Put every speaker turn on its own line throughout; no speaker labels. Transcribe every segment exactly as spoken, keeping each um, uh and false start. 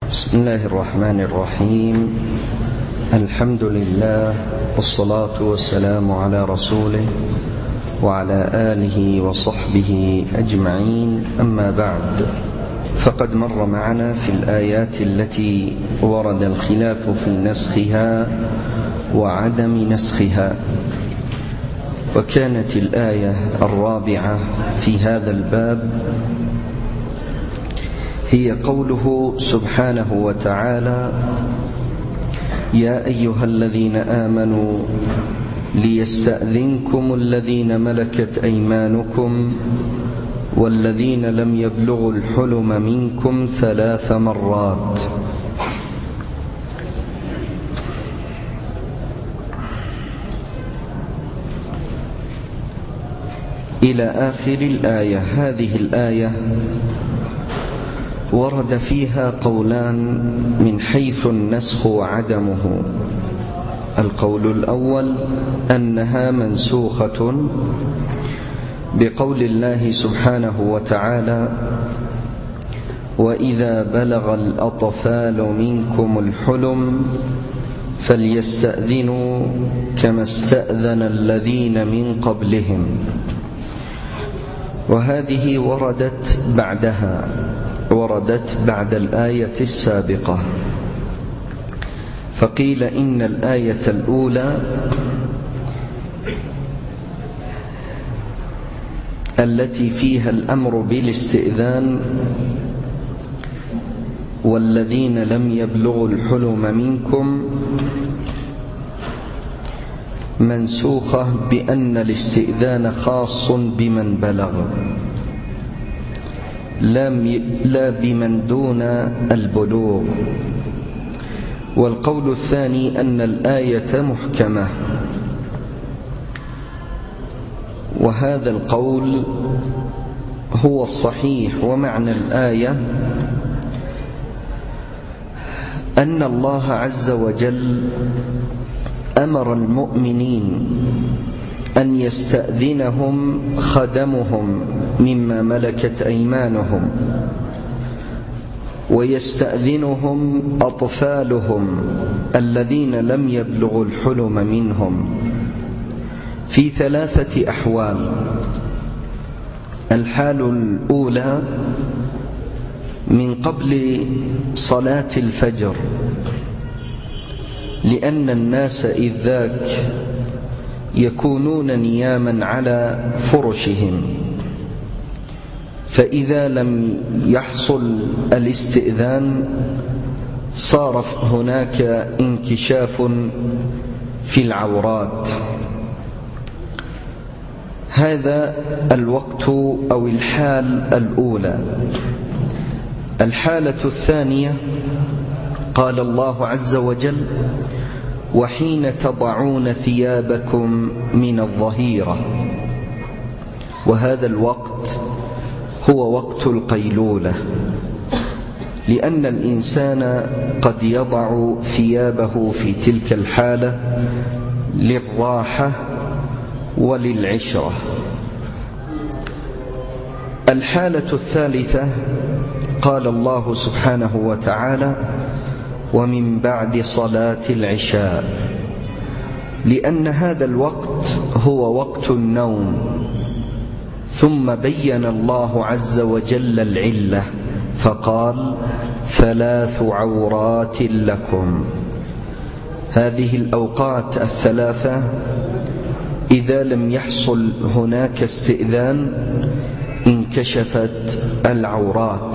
بسم الله الرحمن الرحيم. الحمد لله والصلاة والسلام على رسوله وعلى آله وصحبه أجمعين، أما بعد، فقد مر معنا في الآيات التي ورد الخلاف في نسخها وعدم نسخها، وكانت الآية الرابعة في هذا الباب هي قوله سبحانه وتعالى: يا أيها الذين آمنوا ليستأذنكم الذين ملكت أيمانكم والذين لم يبلغوا الحلم منكم ثلاث مرات. إلى آخر الآية. هذه الآية ورد فيها قولان من حيث النسخ وعدمه. القول الأول أنها منسوخة بقول الله سبحانه وتعالى: وإذا بلغ الأطفال منكم الحلم فليستأذنوا كما استأذن الذين من قبلهم. وهذه وردت بعدها، وردت بعد الآية السابقة، فقيل إن الآية الأولى التي فيها الأمر بالاستئذان والذين لم يبلغوا الحلم منكم منسوخة بأن الاستئذان خاص بمن بلغ، لا بمن دون البلوغ. والقول الثاني أن الآية محكمة، وهذا القول هو الصحيح. ومعنى الآية أن الله عز وجل أمر المؤمنين أن يستأذنهم خدمهم مما ملكت أيمانهم، ويستأذنهم أطفالهم الذين لم يبلغوا الحلم منهم في ثلاثة أحوال. الحال الأولى من قبل صلاة الفجر، لأن الناس إذ ذاك يكونون نياما على فرشهم، فإذا لم يحصل الاستئذان صار هناك انكشاف في العورات. هذا الوقت أو الحال الأولى. الحالة الثانية قال الله عز وجل: وحين تضعون ثيابكم من الظهيرة. وهذا الوقت هو وقت القيلولة، لأن الإنسان قد يضع ثيابه في تلك الحالة للراحة وللعشرة. الحالة الثالثة قال الله سبحانه وتعالى: ومن بعد صلاة العشاء، لأن هذا الوقت هو وقت النوم. ثم بين الله عز وجل العلة فقال: ثلاث عورات لكم. هذه الأوقات الثلاثة إذا لم يحصل هناك استئذان انكشفت العورات،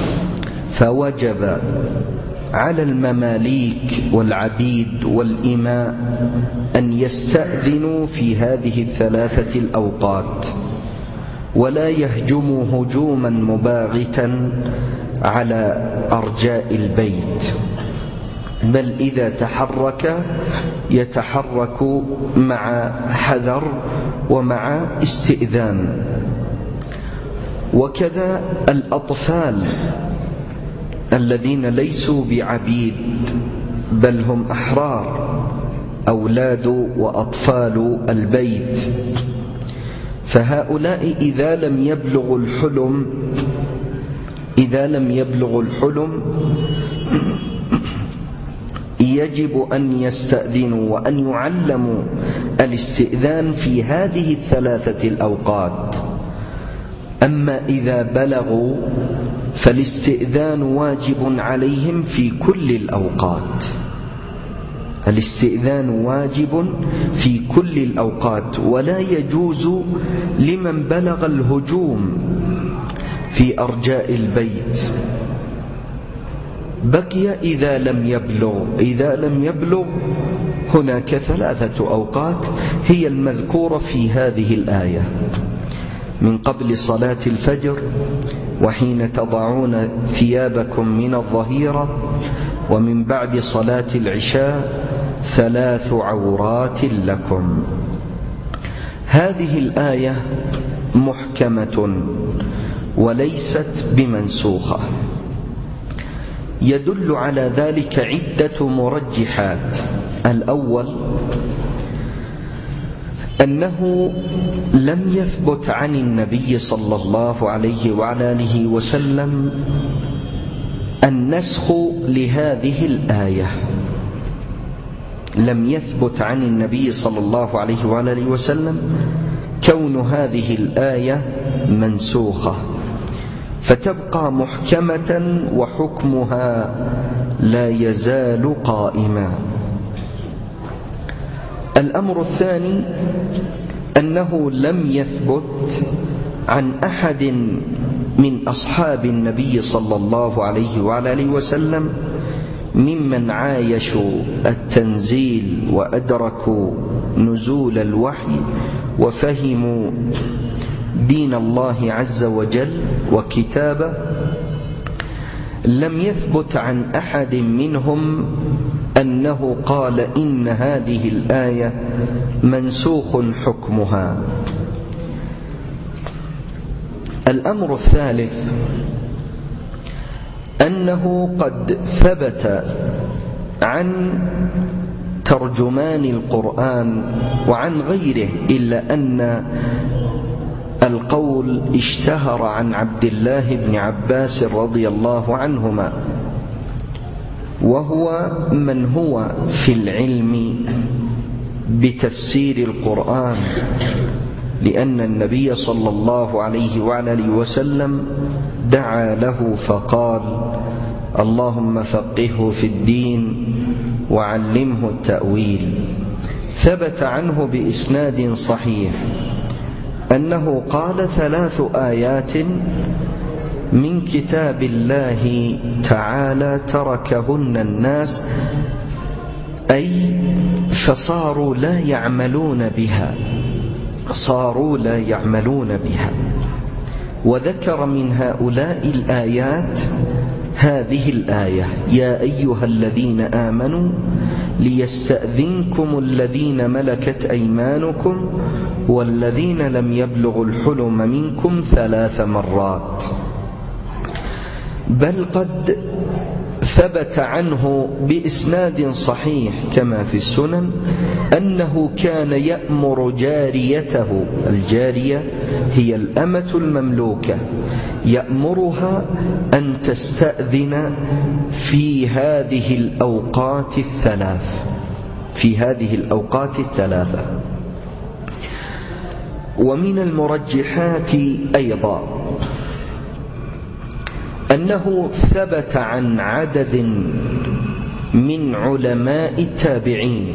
فوجب على المماليك والعبيد والإماء أن يستأذنوا في هذه الثلاثة الأوقات، ولا يهجموا هجوما مباغتا على أرجاء البيت، بل إذا تحرك يتحرك مع حذر ومع استئذان. وكذا الأطفال الذين ليسوا بعبيد بل هم أحرار، أولاد وأطفال البيت، فهؤلاء إذا لم يبلغوا الحلم إذا لم يبلغوا الحلم يجب أن يستأذنوا وأن يعلموا الاستئذان في هذه الثلاثة الأوقات. أما إذا بلغوا فالاستئذان واجب عليهم في كل الأوقات. الاستئذان واجب في كل الأوقات، ولا يجوز لمن بلغ الهجوم في أرجاء البيت. بقي إذا لم يبلغ إذا لم يبلغ هناك ثلاثة أوقات هي المذكورة في هذه الآية: من قبل صلاة الفجر، وحين تضعون ثيابكم من الظهيرة، ومن بعد صلاة العشاء، ثلاث عورات لكم. هذه الآية محكمة وليست بمنسوخة. يدل على ذلك عدة مرجحات. الأول أنه لم يثبت عن النبي صلى الله عليه وعلى آله وسلم النسخ لهذه الآية. لم يثبت عن النبي صلى الله عليه وعلى آله وسلم كون هذه الآية منسوخة، فتبقى محكمة وحكمها لا يزال قائما. الأمر الثاني أنه لم يثبت عن أحد من أصحاب النبي صلى الله عليه وعلى آله وسلم ممن عايشوا التنزيل وأدركوا نزول الوحي وفهموا دين الله عز وجل وكتابه، لم يثبت عن أحد منهم أنه قال إن هذه الآية منسوخ حكمها. الأمر الثالث أنه قد ثبت عن ترجمان القرآن وعن غيره، إلا أن القول اشتهر عن عبد الله بن عباس رضي الله عنهما، وهو من هو في العلم بتفسير القرآن، لأن النبي صلى الله عليه وعلى آله وسلم دعا له فقال: اللهم فقهه في الدين وعلمه التأويل. ثبت عنه بإسناد صحيح أنه قال: ثلاث آيات من كتاب الله تعالى تركهن الناس، أي فصاروا لا يعملون بها صاروا لا يعملون بها. وذكر من هؤلاء الآيات هذه الآية: يا أيها الذين آمنوا ليستأذنكم الذين ملكت أيمانكم والذين لم يبلغوا الحلم منكم ثلاث مرات. بل قد ثبت عنه بإسناد صحيح كما في السنن أنه كان يأمر جاريته، الجارية هي الأمة المملوكة، يأمرها أن تستأذن في هذه الأوقات الثلاث في هذه الأوقات الثلاثة. ومن المرجحات أيضا أنه ثبت عن عدد من علماء التابعين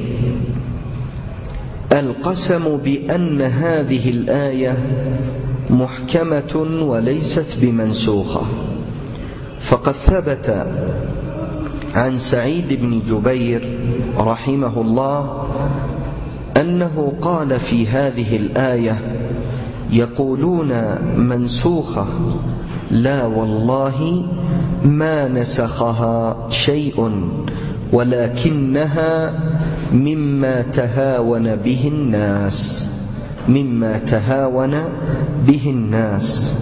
القسم بأن هذه الآية محكمة وليست بمنسوخة. فقد ثبت عن سعيد بن جبير رحمه الله أنه قال في هذه الآية: يقولون منسوخة، لا والله ما نسخها شيء ولكنها مما تهاون به الناس مما تهاون به الناس.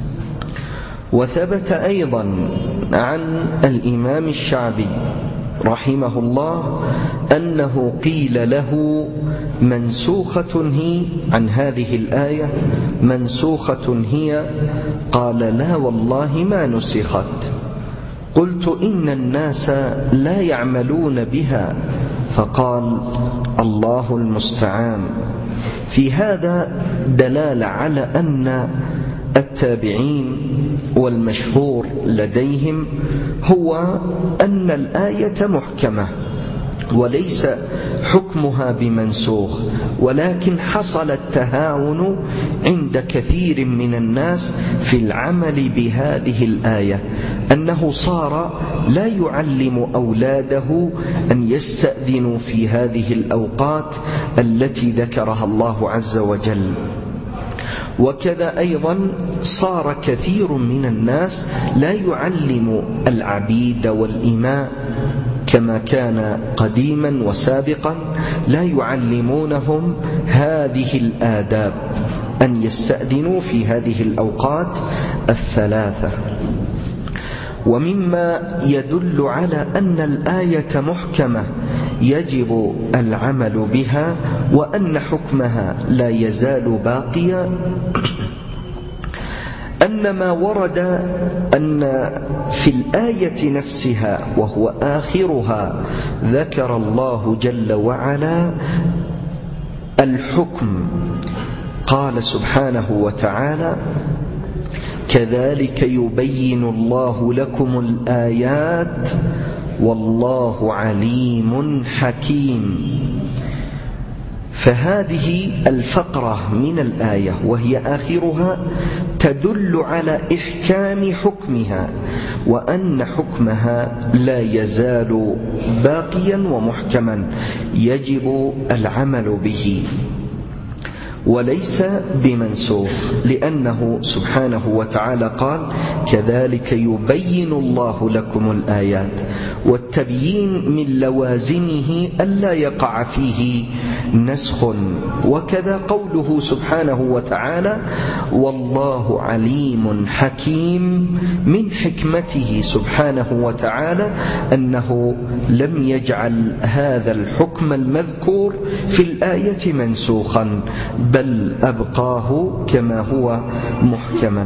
وثبت أيضا عن الإمام الشعبي رحمه الله أنه قيل له منسوخة هي عن هذه الآية منسوخة هي، قال: لا والله ما نسخت قلت إن الناس لا يعملون بها، فقال الله المستعان. في هذا دلالة على أن التابعين والمشهور لديهم هو أن الآية محكمة وليس حكمها بمنسوخ، ولكن حصل التهاون عند كثير من الناس في العمل بهذه الآية، أنه صار لا يعلم أولاده أن يستأذنوا في هذه الأوقات التي ذكرها الله عز وجل. وكذا أيضا صار كثير من الناس لا يعلم العبيد والإماء كما كان قديما وسابقا، لا يعلمونهم هذه الآداب، أن يستأذنوا في هذه الأوقات الثلاثة. ومما يدل على أن الآية محكمة يجب العمل بها وأن حكمها لا يزال باقيا أن ما ورد أن في الآية نفسها وهو آخرها ذكر الله جل وعلا الحكم. قال سبحانه وتعالى: كذلك يبين الله لكم الآيات والله عليم حكيم. فهذه الفقرة من الآية وهي آخرها تدل على إحكام حكمها، وأن حكمها لا يزال باقيا ومحكما يجب العمل به وليس بمنسوخ، لأنه سبحانه وتعالى قال: كذلك يبين الله لكم الآيات. والتبيين من لوازمه ألا يقع فيه نسخ. وكذا قوله سبحانه وتعالى: والله عليم حكيم، من حكمته سبحانه وتعالى أنه لم يجعل هذا الحكم المذكور في الآية منسوخا، بل أبقاه كما هو محكما.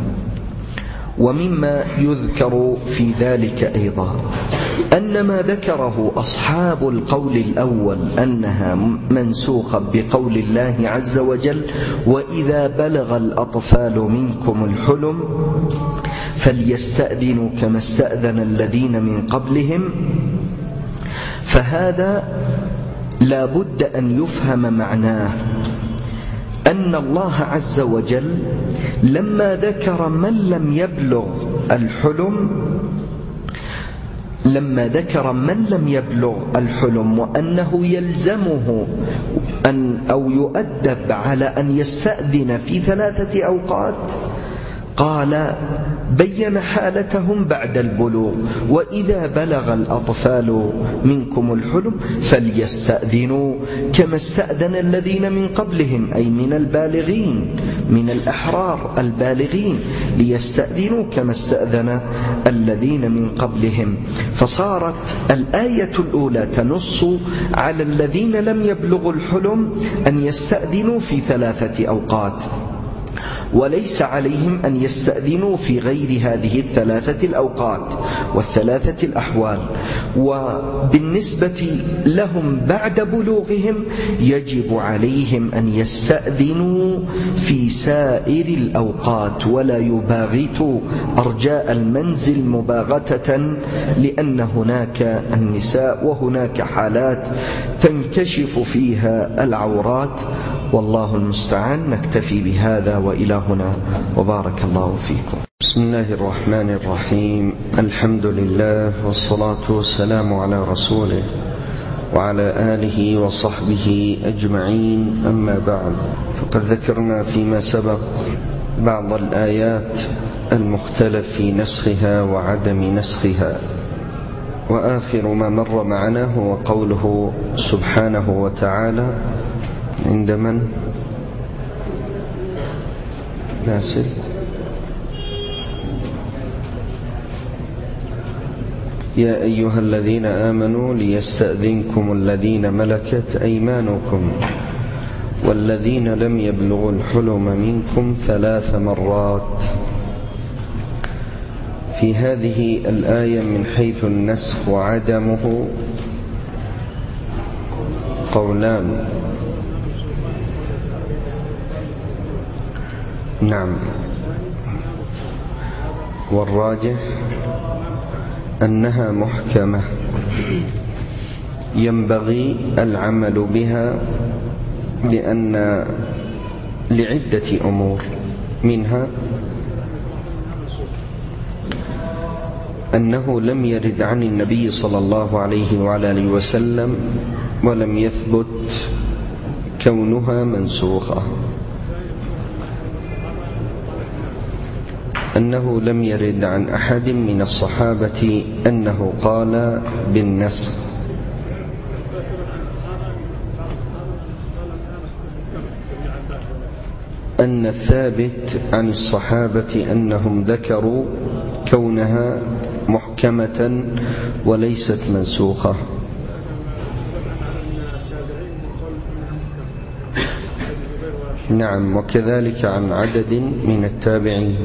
ومما يذكر في ذلك أيضا أن ما ذكره أصحاب القول الأول أنها منسوخة بقول الله عز وجل: وإذا بلغ الأطفال منكم الحلم فليستأذنوا كما استأذن الذين من قبلهم. فهذا لا بد أن يفهم معناه، أن الله عز وجل لما ذكر من لم يبلغ الحلم لما ذكر من لم يبلغ الحلم وأنه يلزمه أن أو يؤدب على أن يستأذن في ثلاثة أوقات، قال بين حالتهم بعد البلوغ: وإذا بلغ الأطفال منكم الحلم فليستأذنوا كما استأذن الذين من قبلهم، أي من البالغين، من الأحرار البالغين، ليستأذنوا كما استأذن الذين من قبلهم. فصارت الآية الأولى تنص على الذين لم يبلغوا الحلم أن يستأذنوا في ثلاثة أوقات، وليس عليهم أن يستأذنوا في غير هذه الثلاثة الأوقات والثلاثة الأحوال. وبالنسبة لهم بعد بلوغهم يجب عليهم أن يستأذنوا في سائر الأوقات ولا يباغتوا أرجاء المنزل مباغتة، لأن هناك النساء وهناك حالات تنكشف فيها العورات، والله المستعان. نكتفي بهذا وإلى هنا، وبارك الله فيكم.
بسم الله الرحمن الرحيم. الحمد لله والصلاة والسلام على رسوله وعلى آله وصحبه أجمعين، أما بعد. فقد ذكرنا فيما سبق بعض الآيات المختلف في نسخها وعدم نسخها، وآخر ما مر معنا هو قوله سبحانه وتعالى عند من؟ ناسل. يا أيها الذين آمنوا ليستأذنكم الذين ملكت أيمانكم والذين لم يبلغوا الحلم منكم ثلاث مرات. في في هذه الآية من حيث النسخ وعدمه قولان. نعم، والراجح أنها محكمة ينبغي العمل بها لأن لعدة أمور، منها أنه لم يرد عن النبي صلى الله عليه وعلى آله وسلم ولم يثبت كونها منسوخة، أنه لم يرد عن أحد من الصحابة أنه قال بالنسخ، أن الثابت عن الصحابة أنهم ذكروا كونها محكمة وليست منسوخة. نعم، وكذلك عن عدد من التابعين.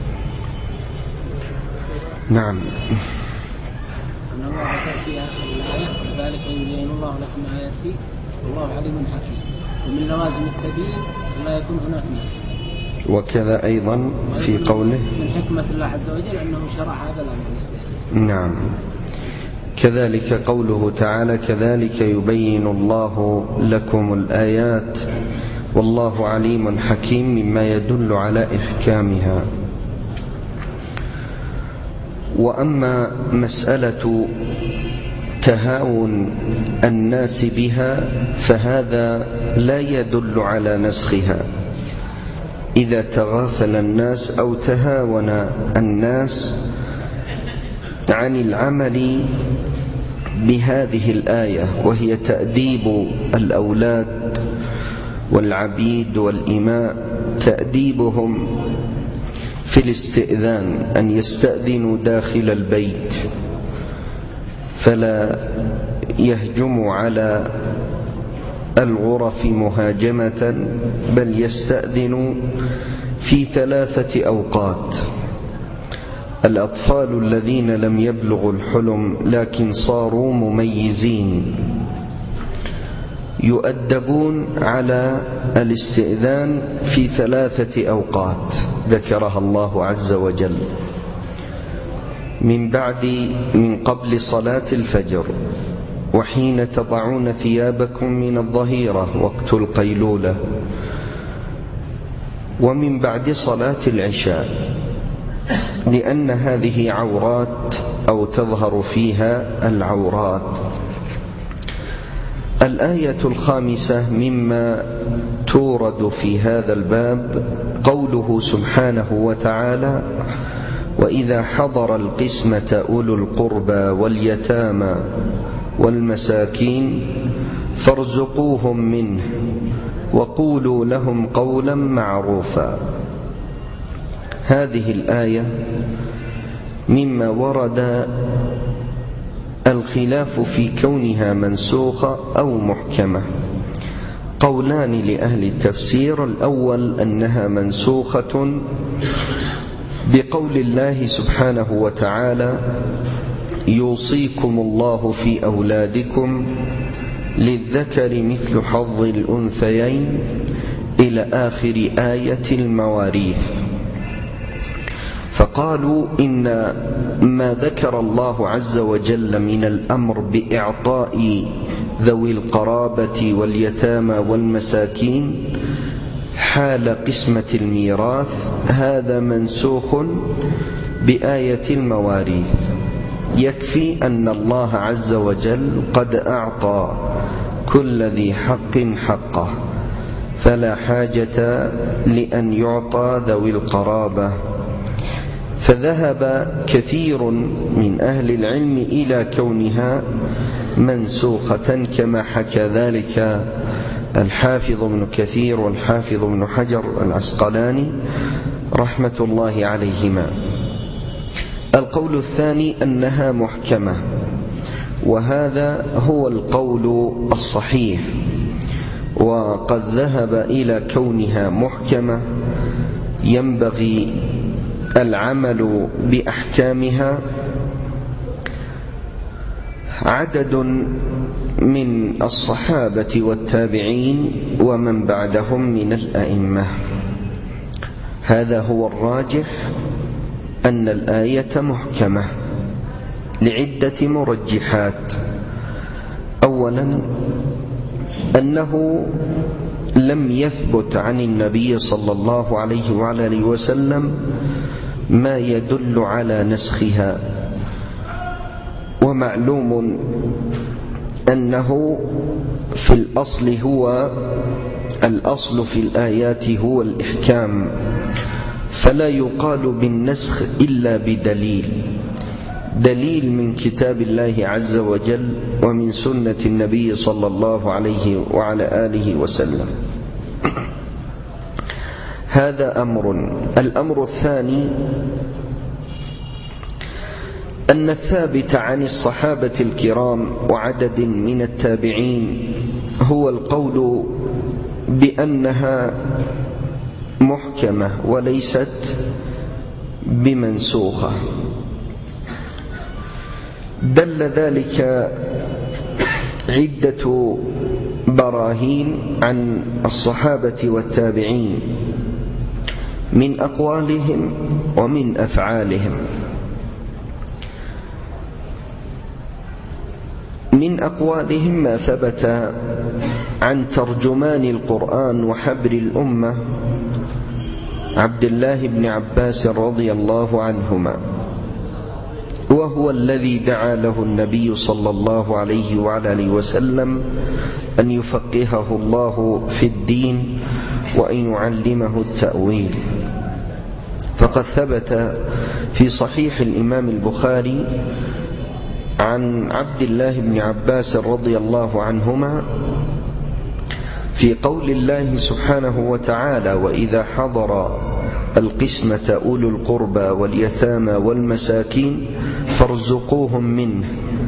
نعم.
أن الله في آخر الآية كذلك يبين الله لكم آياته والله عليم حكيم، ومن لوازم التبيين لا يكون هناك نسخ.
وكذا أيضا في قوله
من حكمة الله عز وجل أنه شرع هذا الأمر المستحيل.
نعم، كذلك قوله تعالى كذلك يبين الله لكم الآيات والله عليم حكيم، مما يدل على إحكامها. وأما مسألة تهاون الناس بها فهذا لا يدل على نسخها. إذا تغافل الناس أو تهاون الناس عن العمل بهذه الآية، وهي تأديب الأولاد والعبيد والإماء، تأديبهم في الاستئذان أن يستأذنوا داخل البيت فلا يهجموا على الغرف مهاجمة، بل يستأذنوا في ثلاثة أوقات. الأطفال الذين لم يبلغوا الحلم لكن صاروا مميزين يؤدبون على الاستئذان في ثلاثة أوقات ذكرها الله عز وجل: من بعد من قبل صلاة الفجر، وحين تضعون ثيابكم من الظهيرة وقت القيلولة، ومن بعد صلاة العشاء، لأن هذه عورات أو تظهر فيها العورات. الآية الخامسة مما تورد في هذا الباب قوله سبحانه وتعالى: وإذا حضر القسمة أولو القربى واليتامى والمساكين فارزقوهم منه وقولوا لهم قولا معروفا. هذه الآية مما ورد الخلاف في كونها منسوخة أو محكمة. قولان لأهل التفسير: الأول أنها منسوخة بقول الله سبحانه وتعالى: يوصيكم الله في أولادكم للذكر مثل حظ الأنثيين إلى آخر آية المواريث. فقالوا إن ما ذكر الله عز وجل من الأمر بإعطاء ذوي القرابة واليتامى والمساكين حال قسمة الميراث هذا منسوخ بآية المواريث. يكفي أن الله عز وجل قد أعطى كل ذي حق حقه، فلا حاجة لأن يعطى ذوي القرابة. فذهب كثير من أهل العلم إلى كونها منسوخة، كما حكى ذلك الحافظ ابن كثير والحافظ ابن حجر العسقلاني رحمة الله عليهما. القول الثاني أنها محكمة، وهذا هو القول الصحيح. وقد ذهب إلى كونها محكمة ينبغي العمل بأحكامها عدد من الصحابة والتابعين ومن بعدهم من الأئمة. هذا هو الراجح، أن الآية محكمة لعدة مرجحات. أولا أنه لم يثبت عن النبي صلى الله عليه وعلى آله وسلم ما يدل على نسخها، ومعلوم أنه في الأصل هو الأصل في الآيات هو الإحكام، فلا يقال بالنسخ إلا بدليل، دليل من كتاب الله عز وجل ومن سنة النبي صلى الله عليه وعلى آله وسلم. هذا أمر. الأمر الثاني أن الثابت عن الصحابة الكرام وعدد من التابعين هو القول بأنها محكمة وليست بمنسوخة. دل ذلك عدة براهين عن الصحابة والتابعين من أقوالهم ومن أفعالهم. من أقوالهم ما ثبت عن ترجمان القرآن وحبر الأمة عبد الله بن عباس رضي الله عنهما، وهو الذي دعا له النبي صلى الله عليه وعلى آله وسلم أن يفقهه الله في الدين وأن يعلمه التأويل. فقد ثبت في صحيح الإمام البخاري عن عبد الله بن عباس رضي الله عنهما في قول الله سبحانه وتعالى: وإذا حضر القسمة أولو القربى واليتامى والمساكين فارزقوهم منه.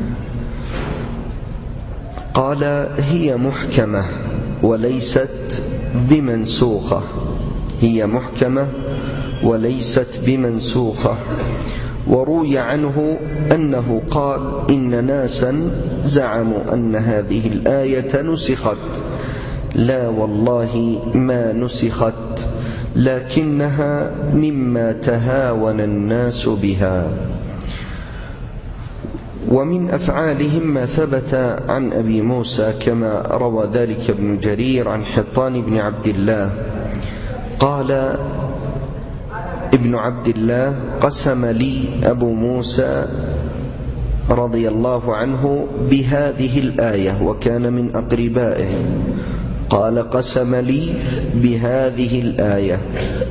قال: هي محكمة وليست بمنسوخة، هي محكمة وليست بمنسوخة. وروي عنه أنه قال: إن ناسا زعموا أن هذه الآية نسخت، لا والله ما نسخت، لكنها مما تهاون الناس بها. ومن أفعالهم ما ثبت عن أبي موسى كما روى ذلك ابن جرير عن حطان بن عبد الله قال: ابن عبد الله قسم لي أبو موسى رضي الله عنه بهذه الآية وكان من أقربائه، قال: قسم لي بهذه الآية: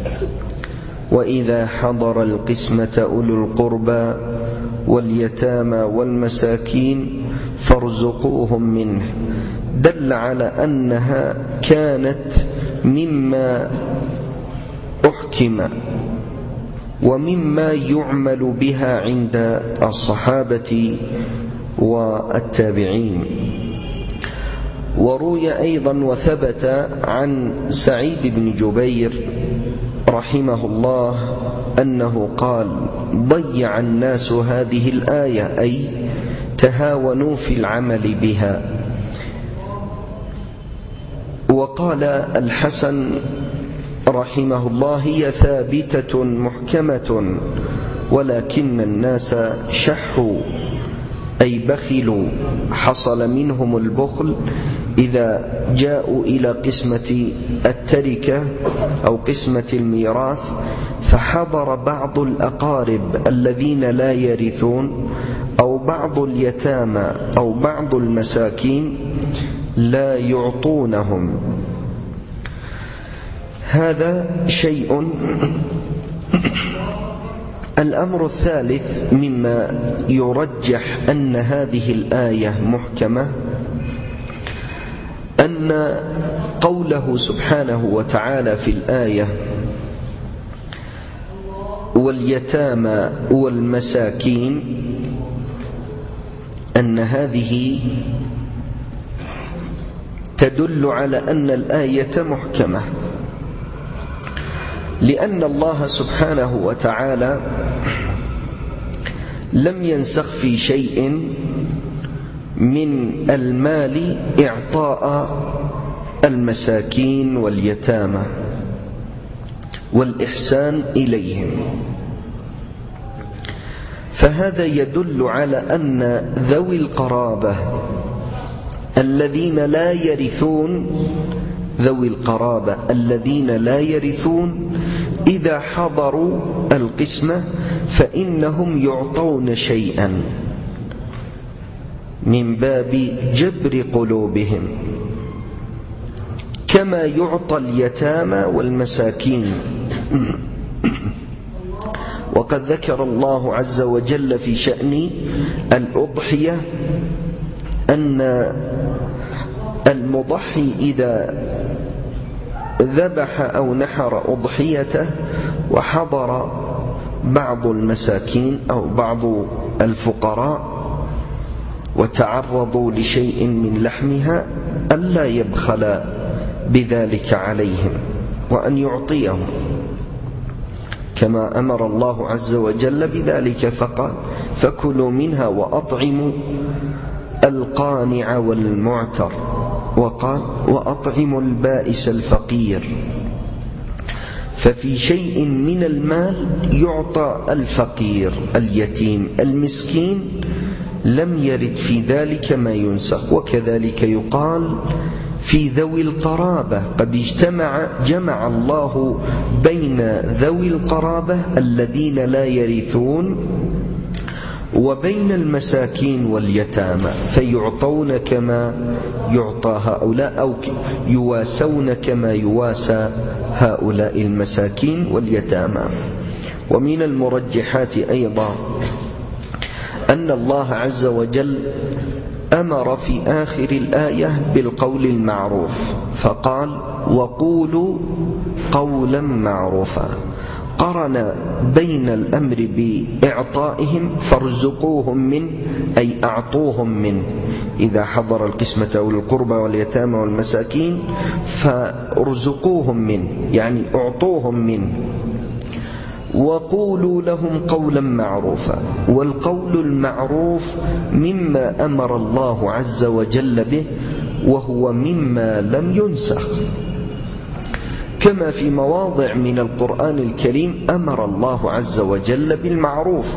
وإذا حضر القسمة أولو القربى واليتامى والمساكين فارزقوهم منه. دل على أنها كانت مما أحكم ومما يعمل بها عند الصحابة والتابعين. وروي أيضا وثبت عن سعيد بن جبير رحمه الله أنه قال: ضيع الناس هذه الآية، أي تهاونوا في العمل بها. وقال الحسن رحمه الله: هي ثابتة محكمة ولكن الناس شحوا، أي بخلوا، حصل منهم البخل إذا جاءوا إلى قسمة التركة أو قسمة الميراث، فحضر بعض الأقارب الذين لا يرثون أو بعض اليتامى أو بعض المساكين لا يعطونهم. هذا شيء. الأمر الثالث مما يرجح أن هذه الآية محكمة أن قوله سبحانه وتعالى في الآية: واليتامى والمساكين، أن هذه تدل على أن الآية محكمة. لأن الله سبحانه وتعالى لم ينسخ في شيء من المال إعطاء المساكين واليتامى والإحسان إليهم، فهذا يدل على أن ذوي القرابة الذين لا يرثون ذوي القرابة الذين لا يرثون إذا حضروا القسمة فإنهم يعطون شيئا من باب جبر قلوبهم، كما يعطى اليتامى والمساكين. وقد ذكر الله عز وجل في شأن الأضحية أن المضحي إذا ذبح أو نحر أضحيته وحضر بعض المساكين أو بعض الفقراء وتعرضوا لشيء من لحمها ألا يبخل بذلك عليهم وأن يعطيهم، كما أمر الله عز وجل بذلك فقال: فكلوا منها وأطعموا القانع والمعتر، وقال: وأطعموا البائس الفقير. ففي شيء من المال يعطى الفقير اليتيم المسكين، لم يرد في ذلك ما ينسخ. وكذلك يقال في ذوي القرابة، قد اجتمع جمع الله بين ذوي القرابة الذين لا يرثون وبين المساكين واليتامى، فيعطون كما يعطى هؤلاء أو يواسون كما يواسى هؤلاء المساكين واليتامى. ومن المرجحات أيضا أن الله عز وجل أمر في آخر الآية بالقول المعروف، فقال: وقولوا قولا معروفا، قرن بين الأمر بإعطائهم فارزقوهم منه، أي أعطوهم منه إذا حضر القسمة أولي القربى واليتامى والمساكين، فارزقوهم منه يعني أعطوهم منه. وقولوا لهم قولا معروفا، والقول المعروف مما أمر الله عز وجل به، وهو مما لم ينسخ، كما في مواضع من القرآن الكريم أمر الله عز وجل بالمعروف: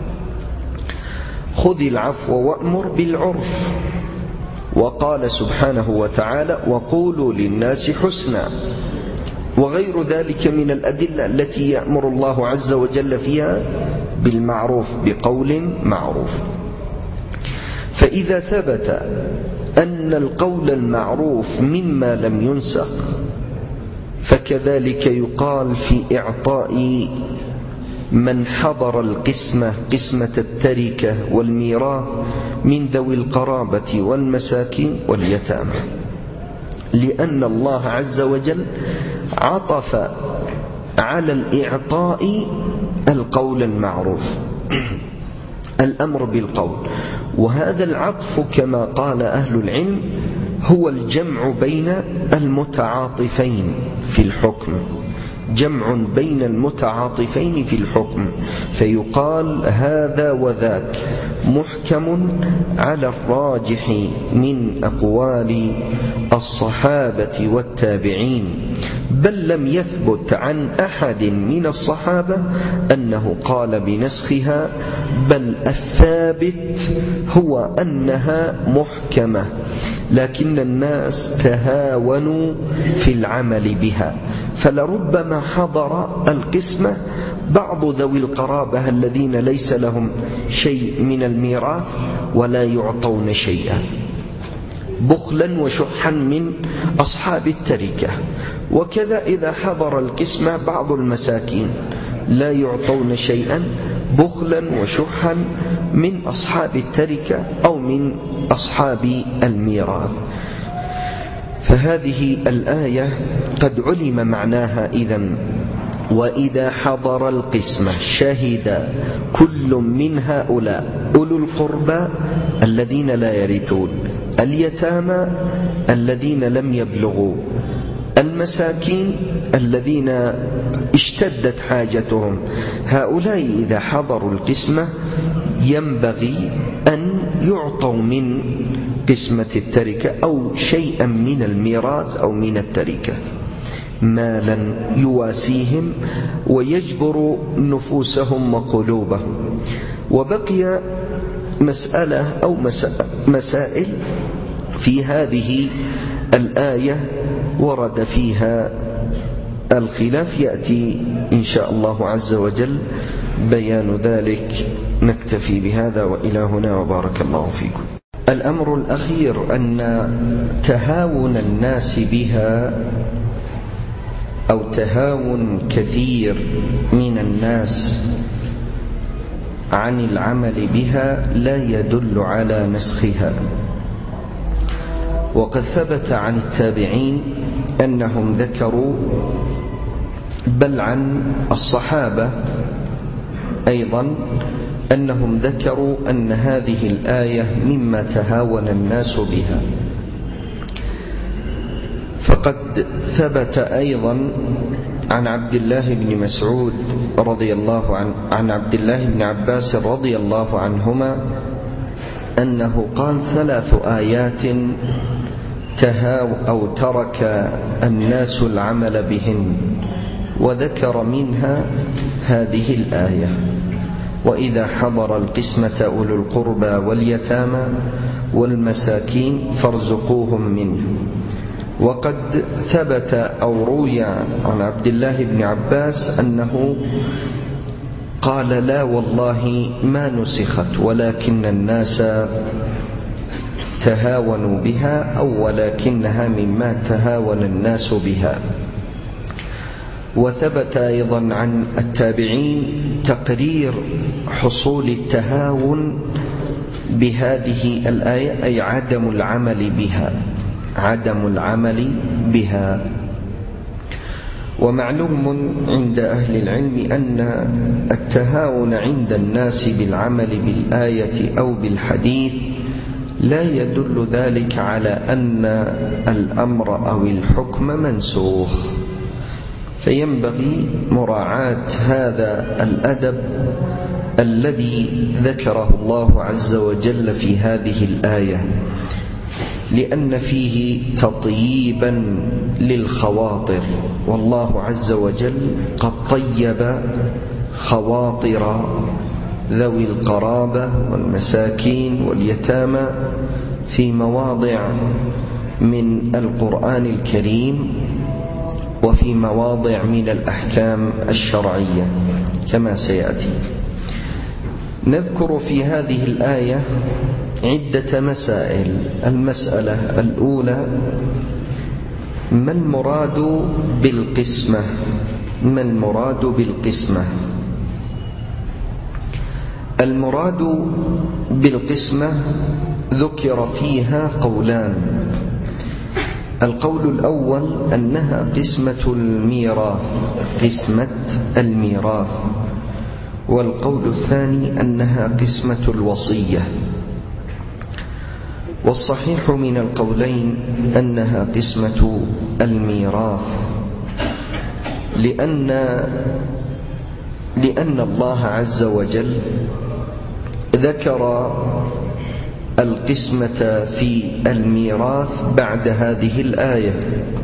خذ العفو وأمر بالعرف. وقال سبحانه وتعالى: وقولوا للناس حسنا، وغير ذلك من الأدلة التي يأمر الله عز وجل فيها بالمعروف بقول معروف. فإذا ثبت أن القول المعروف مما لم ينسخ، فكذلك يقال في إعطاء من حضر القسمة قسمة التركة والميراث من ذوي القرابة والمساكين واليتامى، لأن الله عز وجل عطف على الإعطاء القول المعروف، الأمر بالقول. وهذا العطف كما قال أهل العلم هو الجمع بين المتعاطفين في الحكم، جمع بين المتعاطفين في الحكم، فيقال هذا وذاك محكم على الراجح من أقوال الصحابة والتابعين، بل لم يثبت عن أحد من الصحابة أنه قال بنسخها، بل الثابت هو أنها محكمة، لكن الناس تهاونوا في العمل بها، فلربما حضر القسمة بعض ذوي القرابة الذين ليس لهم شيء من الميراث ولا يعطون شيئا، بخلا وشحا من أصحاب التركة. وكذا إذا حضر القسمة بعض المساكين لا يعطون شيئا، بخلا وشحا من أصحاب التركة أو من أصحاب الميراث. فهذه الآية قد علم معناها إذن: وإذا حضر القسمة شهد كل من هؤلاء أولو القربى الذين لا يرثون، اليتامى الذين لم يبلغوا، المساكين
الذين اشتدت حاجتهم، هؤلاء إذا حضروا القسمة ينبغي أن يعطوا من قسمة التركة أو شيئا من الميراث أو من التركة، مالا يواسيهم ويجبر نفوسهم وقلوبهم. وبقي مسألة أو مسائل في هذه الآية ورد فيها الخلاف، يأتي إن شاء الله عز وجل بيان ذلك. نكتفي بهذا وإلى هنا، وبارك الله فيكم. الأمر الأخير أن تهاون الناس بها أو تهاون كثير من الناس عن العمل بها لا يدل على نسخها. وقد ثبت عن التابعين أنهم ذكروا، بل عن الصحابة أيضا أنهم ذكروا أن هذه الآية مما تهاون الناس بها. فقد ثبت أيضا عن عبد الله بن مسعود رضي الله عنه عن عبد الله بن عباس رضي الله عنهما أنه قال: ثلاث آيات تهاو أو ترك الناس العمل بهن، وذكر منها هذه الآية: وإذا حضر القسمة أولو القربى واليتامى والمساكين فارزقوهم منه. وقد ثبت أو روي عن عبد الله بن عباس أنه قال: لا والله ما نسخت، ولكن الناس تهاونوا بها، أو ولكنها مما تهاون الناس بها. وثبت أيضا عن التابعين تقرير حصول التهاون بهذه الآية، أي عدم العمل بها عدم العمل بها. ومعلوم عند أهل العلم أن التهاون عند الناس بالعمل بالآية أو بالحديث لا يدل ذلك على أن الأمر أو الحكم منسوخ، فينبغي مراعاة هذا الأدب الذي ذكره الله عز وجل في هذه الآية، لأن فيه تطييبا للخواطر، والله عز وجل قد طيب خواطر ذوي القرابة والمساكين واليتامى في مواضع من القرآن الكريم وفي مواضع من الأحكام الشرعية كما سيأتي. نذكر في هذه الآية عدة مسائل. المسألة الأولى: ما المراد بالقسمة؟ ما المراد بالقسمة؟ المراد بالقسمة ذكر فيها قولان. القول الأول أنها قسمة الميراث قسمة الميراث والقول الثاني أنها قسمة الوصية. والصحيح من القولين أنها قسمة الميراث، لأن لأن الله عز وجل ذكر القسمة في الميراث بعد هذه الآية،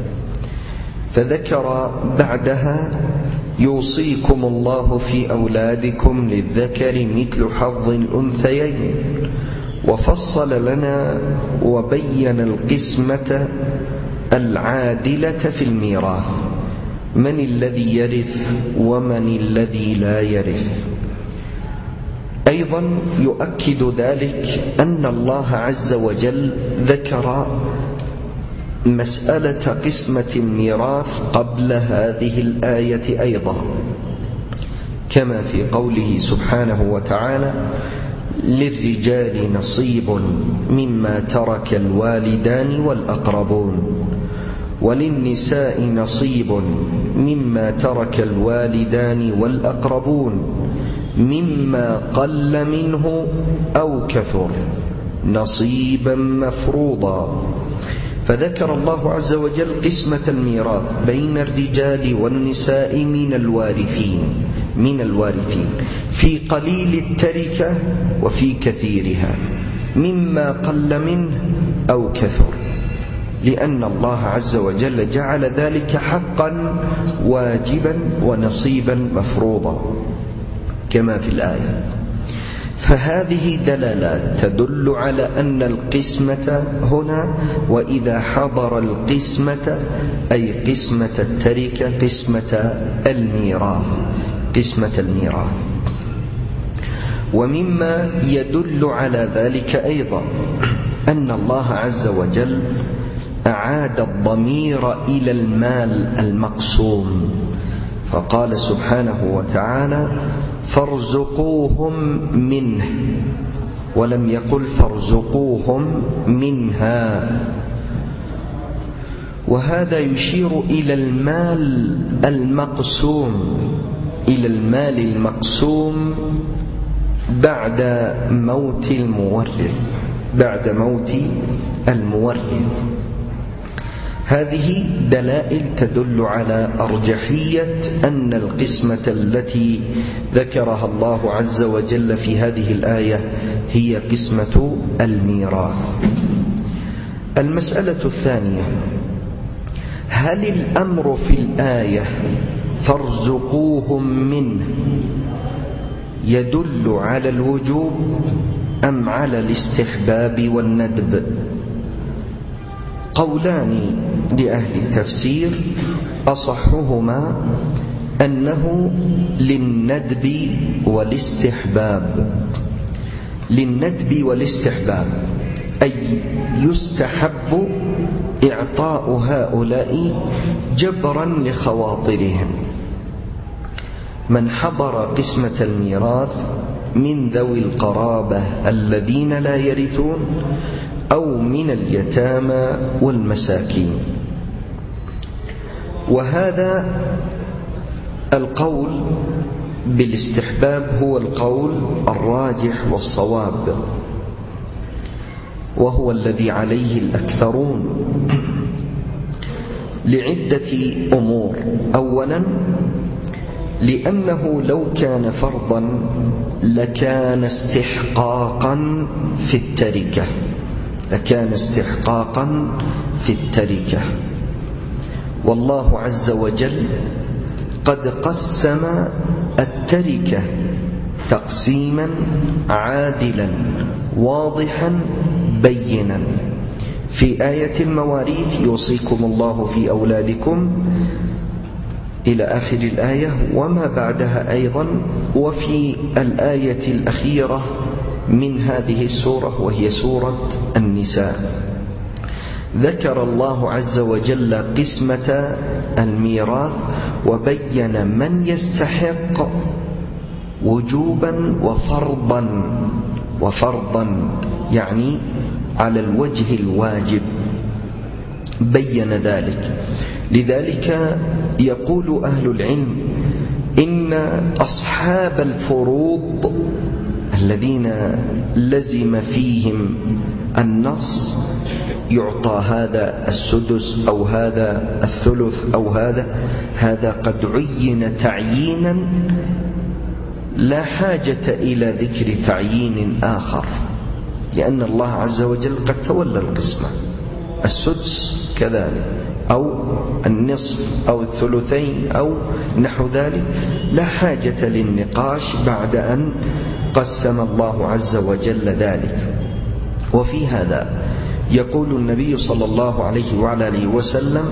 فذكر بعدها: يوصيكم الله في أولادكم للذكر مثل حظ الأنثيين، وفصل لنا وبين القسمة العادلة في الميراث، من الذي يرث ومن الذي لا يرث. أيضا يؤكد ذلك أن الله عز وجل ذكر مسألة قسمة الميراث قبل هذه الآية أيضا، كما في قوله سبحانه وتعالى: للرجال نصيب مما ترك الوالدان والأقربون، وللنساء نصيب مما ترك الوالدان والأقربون مما قل منه أو كثر نصيبا مفروضا. فذكر الله عز وجل قسمة الميراث بين الرجال والنساء من الوارثين من الوارثين في قليل التركة وفي كثيرها، مما قل منه أو كثر، لأن الله عز وجل جعل ذلك حقا واجبا ونصيبا مفروضا كما في الآية. فهذه دلالات تدل على أن القسمة هنا، وإذا حضر القسمة أي قسمة التركة قسمة الميراث قسمة الميراث. ومما يدل على ذلك أيضا أن الله عز وجل أعاد الضمير إلى المال المقسوم، فقال سبحانه وتعالى فارزقوهم منه، ولم يقل فارزقوهم منها، وهذا يشير إلى المال المقسوم إلى المال المقسوم بعد موت المورث بعد موت المورث. هذه دلائل تدل على أرجحية أن القسمة التي ذكرها الله عز وجل في هذه الآية هي قسمة الميراث. المسألة الثانية: هل الأمر في الآية فارزقوهم منه يدل على الوجوب أم على الاستحباب والندب؟ قولان لأهل التفسير، أصحهما أنه للندب والاستحباب للندب والاستحباب أي يستحب إعطاء هؤلاء جبرا لخواطرهم. من حضر قسمة الميراث من ذوي القرابة الذين لا يرثون أو من اليتامى والمساكين. وهذا القول بالاستحباب هو القول الراجح والصواب، وهو الذي عليه الأكثرون لعدة أمور. أولا، لأنه لو كان فرضا لكان استحقاقا في التركة لكان استحقاقا في التركة والله عز وجل قد قسم التركة تقسيما عادلا واضحا بينا في آية المواريث: يوصيكم الله في أولادكم إلى آخر الآية، وما بعدها أيضا، وفي الآية الأخيرة من هذه السورة وهي سورة النساء ذكر الله عز وجل قسمة الميراث وبين من يستحق وجوبا وفرضا وفرضا يعني على الوجه الواجب، بين ذلك. لذلك يقول أهل العلم إن أصحاب الفروض الذين لزم فيهم النص يعطى هذا السدس أو هذا الثلث أو هذا هذا قد عين تعيينا لا حاجة إلى ذكر تعيين آخر، لأن الله عز وجل قد تولى القسمة. السدس كذلك أو النصف أو الثلثين أو نحو ذلك، لا حاجة للنقاش بعد أن قسم الله عز وجل ذلك. وفي هذا يقول النبي صلى الله عليه وعلى آله وسلم: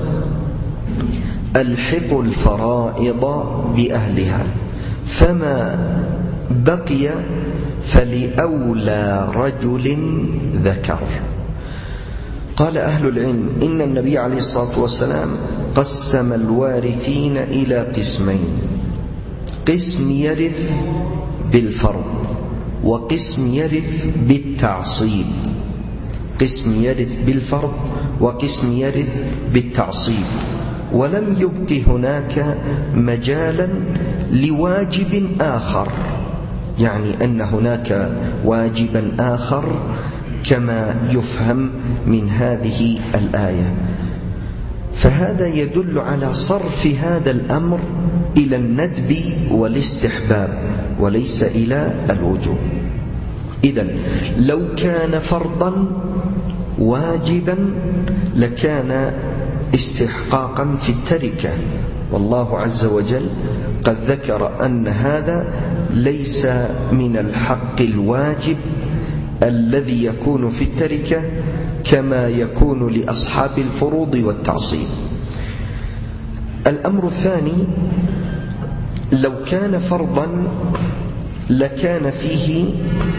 ألحقوا الفرائض بأهلها، فما بقي فلأولى رجل ذكر. قال أهل العلم إن النبي عليه الصلاة والسلام قسم الوارثين إلى قسمين: قسم يرث بالفرض وقسم يرث بالتعصيب قسم يرث بالفرض وقسم يرث بالتعصيب ولم يبق هناك مجالا لواجب آخر، يعني أن هناك واجبا آخر كما يفهم من هذه الآية. فهذا يدل على صرف هذا الأمر إلى الندب والاستحباب وليس إلى الوجوب. إذن لو كان فرضا واجبا لكان استحقاقا في التركة، والله عز وجل قد ذكر أن هذا ليس من الحق الواجب الذي يكون في التركة كما يكون لأصحاب الفروض والتعصيب. الأمر الثاني، لو كان فرضا لكان فيه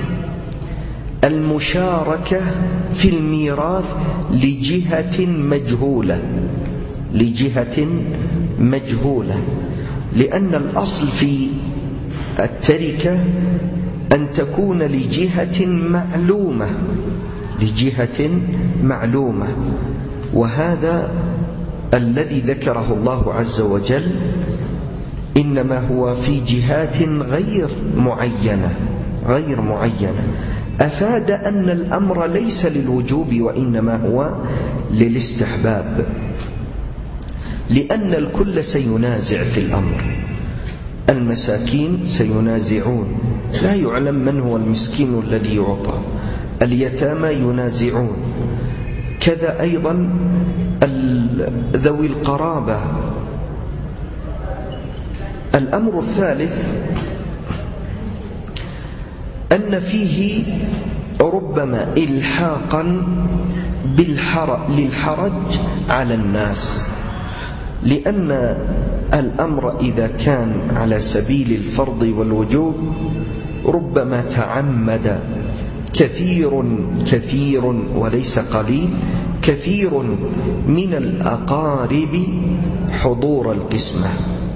المشاركة في الميراث لجهة مجهولة لجهة مجهولة لأن الأصل في التركة أن تكون لجهة معلومة لجهة معلومة وهذا الذي ذكره الله عز وجل إنما هو في جهات غير معينة غير معينة أفاد أن الأمر ليس للوجوب وإنما هو للاستحباب، لأن الكل سينازع في الأمر. المساكين سينازعون، لا يعلم من هو المسكين الذي يعطى، اليتامى ينازعون، كذا أيضا ذوي القرابة. الأمر الثالث أن فيه ربما إلحاقا للحرج على الناس، لأن الأمر إذا كان على سبيل الفرض والوجوب ربما تعمد كثير كثير وليس قليل كثير من الأقارب حضور القسمة،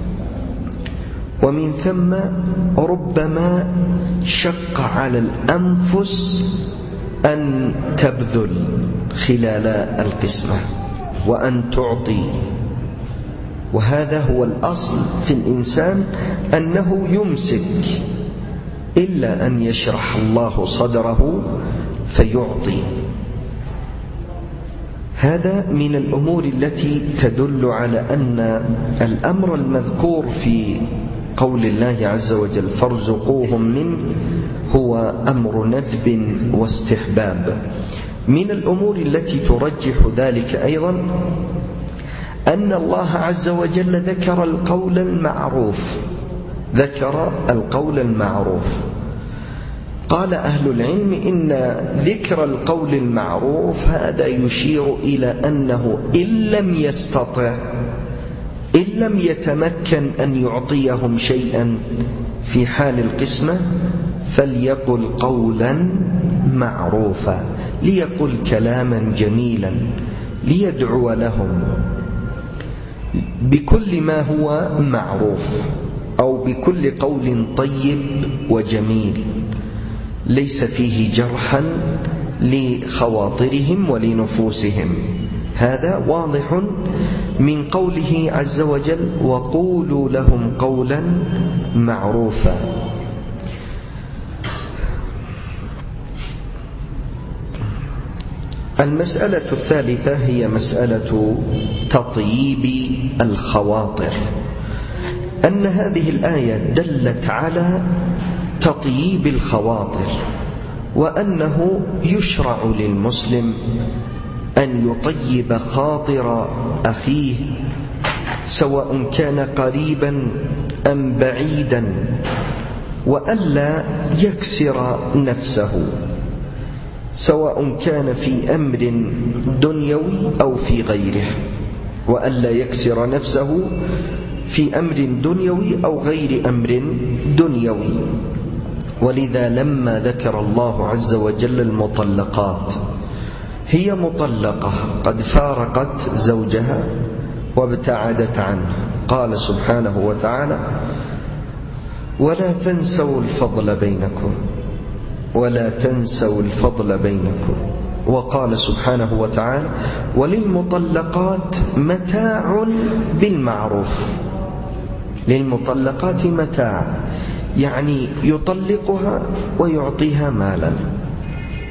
ومن ثم ربما شق على الأنفس أن تبذل خلال القسمة وأن تعطي، وهذا هو الأصل في الإنسان أنه يمسك إلا أن يشرح الله صدره فيعطي. هذا من الأمور التي تدل على أن الأمر المذكور في قول الله عز وجل فارزقوهم منه هو أمر ندب واستحباب. من الأمور التي ترجح ذلك أيضا أن الله عز وجل ذكر القول المعروف ذكر القول المعروف قال أهل العلم إن ذكر القول المعروف هذا يشير إلى أنه إن لم يستطع إن لم يتمكن أن يعطيهم شيئا في حال القسمة فليقل قولا معروفا، ليقل كلاما جميلا، ليدعو لهم بكل ما هو معروف أو بكل قول طيب وجميل ليس فيه جرحا لخواطرهم ولنفوسهم. هذا واضح من قوله عز وجل وقولوا لهم قولا معروفا. المسألة الثالثة هي مسألة تطييب الخواطر، أن هذه الآية دلت على تطييب الخواطر، وأنه يشرع للمسلم أن يطيب خاطر أخيه سواء كان قريبا أم بعيدا، وألا يكسر نفسه سواء كان في أمر دنيوي أو في غيره، وألا يكسر نفسه في أمر دنيوي أو غير أمر دنيوي. ولذا لما ذكر الله عز وجل المطلقات، هي مطلقة قد فارقت زوجها وابتعدت عنه، قال سبحانه وتعالى ولا تنسوا الفضل بينكم ولا تنسوا الفضل بينكم، وقال سبحانه وتعالى وللمطلقات متاع بالمعروف. للمطلقات متاع يعني يطلقها ويعطيها مالا،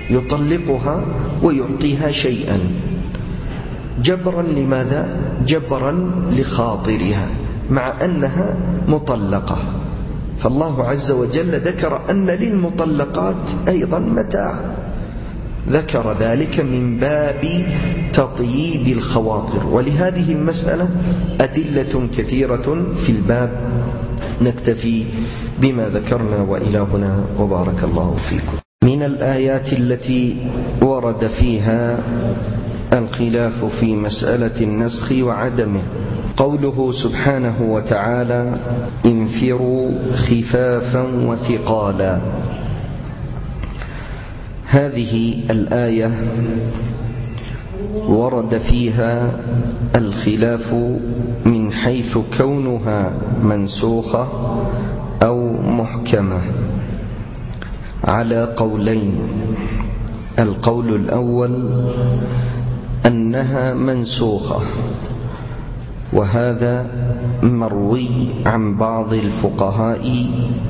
يطلقها ويعطيها شيئا جبرا لماذا؟ جبرا لخاطرها مع أنها مطلقة. فالله عز وجل ذكر أن للمطلقات أيضا متاع، ذكر ذلك من باب تطييب الخواطر. ولهذه المسألة أدلة كثيرة في الباب. نكتفي بما ذكرنا وإلى هنا، وبارك الله فيكم. من الآيات التي ورد فيها الخلاف في مسألة النسخ وعدمه قوله سبحانه وتعالى: انفروا خفافا وثقالا. هذه الآية ورد فيها الخلاف من حيث كونها منسوخة أو محكمة على قولين. القول الأول أنها منسوخة، وهذا مروي عن بعض الفقهاء،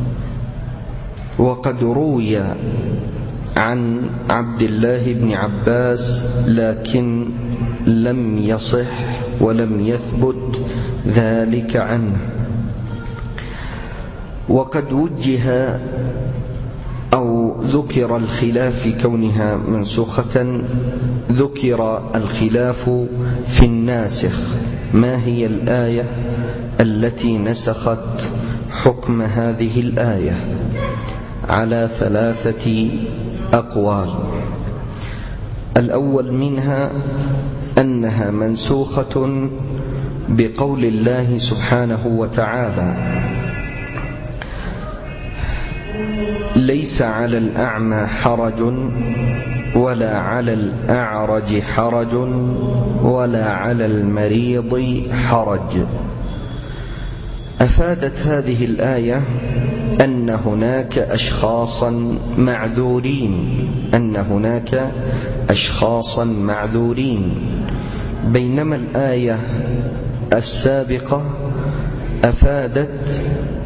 وقد روي عن عبد الله بن عباس لكن لم يصح ولم يثبت ذلك عنه. وقد وجه أو ذكر الخلاف في كونها منسوخة، ذكر الخلاف في الناسخ، ما هي الآية التي نسخت حكم هذه الآية، على ثلاثة أقوال. الأول منها أنها منسوخة بقول الله سبحانه وتعالى: ليس على الأعمى حرج ولا على الأعرج حرج ولا على المريض حرج. أفادت هذه الآية أن هناك أشخاصا معذورين أن هناك أشخاصا معذورين بينما الآية السابقة أفادت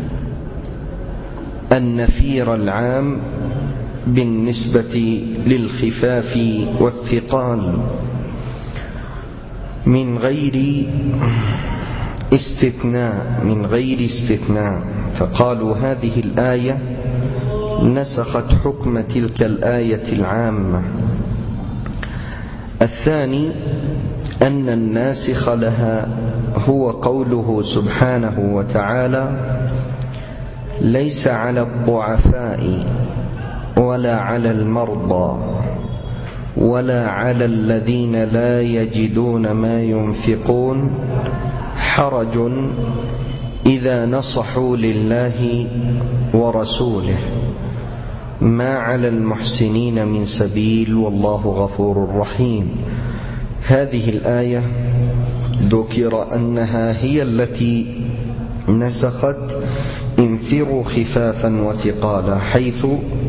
النفير العام بالنسبة للخفاف والثقال من غير استثناء من غير استثناء فقالوا هذه الآية نسخت حكم تلك الآية العامة. الثاني أن الناسخ لها هو قوله سبحانه وتعالى: ليس على الضعفاء ولا على المرضى ولا على الذين لا يجدون ما ينفقون حرج إذا نصحوا لله ورسوله ما على المحسنين من سبيل والله غفور رحيم. هذه الآية ذكر أنها هي التي نسخت انفروا خفافا وثقالا، حيث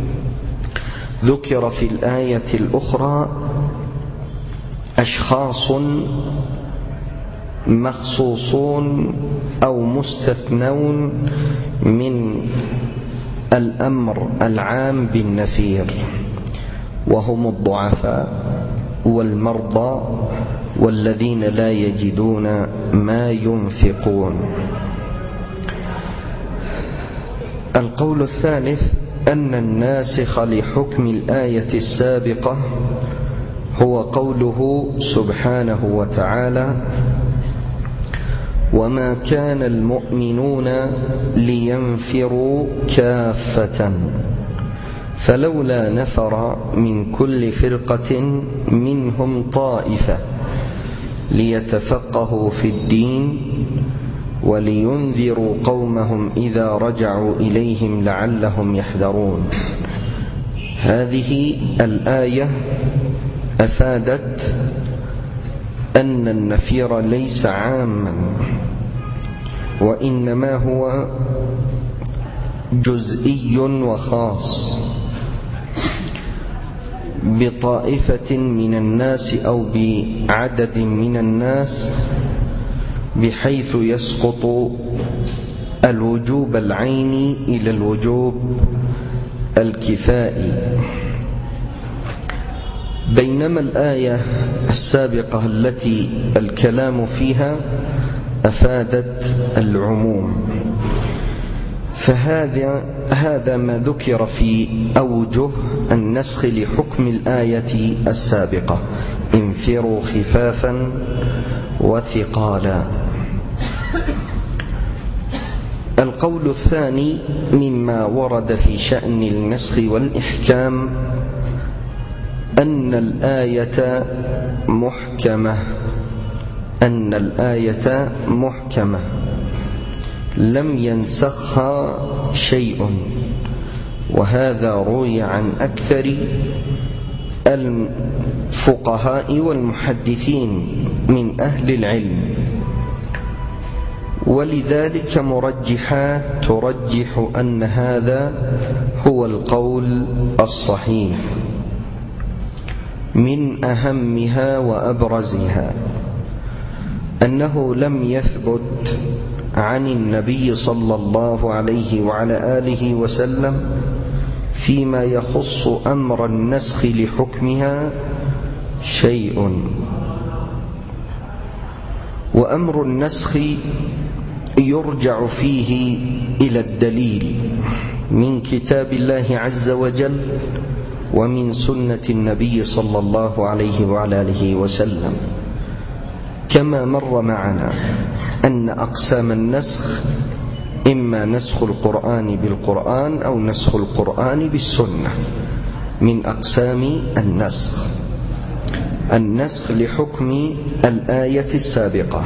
ذكر في الآية الأخرى أشخاص مخصوصون أو مستثنون من الأمر العام بالنفير، وهم الضعفاء والمرضى والذين لا يجدون ما ينفقون. القول الثالث أن الناسخ لحكم الآية السابقة هو قوله سبحانه وتعالى: وما كان المؤمنون لينفروا كافة فلولا نفر من كل فرقة منهم طائفة ليتفقهوا في الدين ولينذروا قومهم إذا رجعوا إليهم لعلهم يحذرون. هذه الآية أفادت أن النفير ليس عاما، وإنما هو جزئي وخاص بطائفة من الناس أو بعدد من الناس، بحيث يسقط الوجوب العيني إلى الوجوب الكفائي.
بينما الآية السابقة التي الكلام فيها أفادت العموم. فهذا هذا ما ذكر في أوجه النسخ لحكم الآية السابقة: انفروا خفافا وثقالا. القول الثاني مما ورد في شأن النسخ والإحكام أن الآية محكمة أن الآية محكمة لم ينسخها شيء، وهذا روي عن أكثر الفقهاء والمحدثين من أهل العلم، ولذلك مرجحات ترجح أن هذا هو القول الصحيح. من أهمها وأبرزها أنه لم يثبت عن النبي صلى الله عليه وعلى آله وسلم فيما يخص أمر النسخ لحكمها شيء. وأمر النسخ يرجع فيه إلى الدليل من كتاب الله عز وجل ومن سنة النبي صلى الله عليه وعلى آله وسلم، كما مر معنا أن أقسام النسخ إما نسخ القرآن بالقرآن أو نسخ القرآن بالسنة. من أقسام النسخ النسخ لحكم الآية السابقة.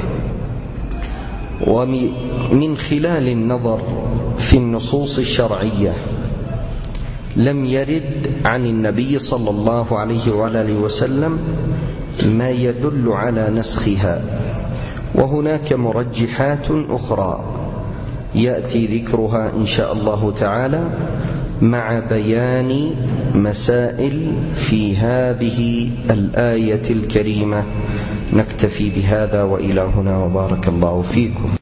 ومن خلال النظر في النصوص الشرعية لم يرد عن النبي صلى الله عليه وعلى آله وسلم ما يدل على نسخها، وهناك مرجحات أخرى يأتي ذكرها إن شاء الله تعالى مع بيان مسائل في هذه الآية الكريمة. نكتفي بهذا وإلى هنا، وبارك الله فيكم.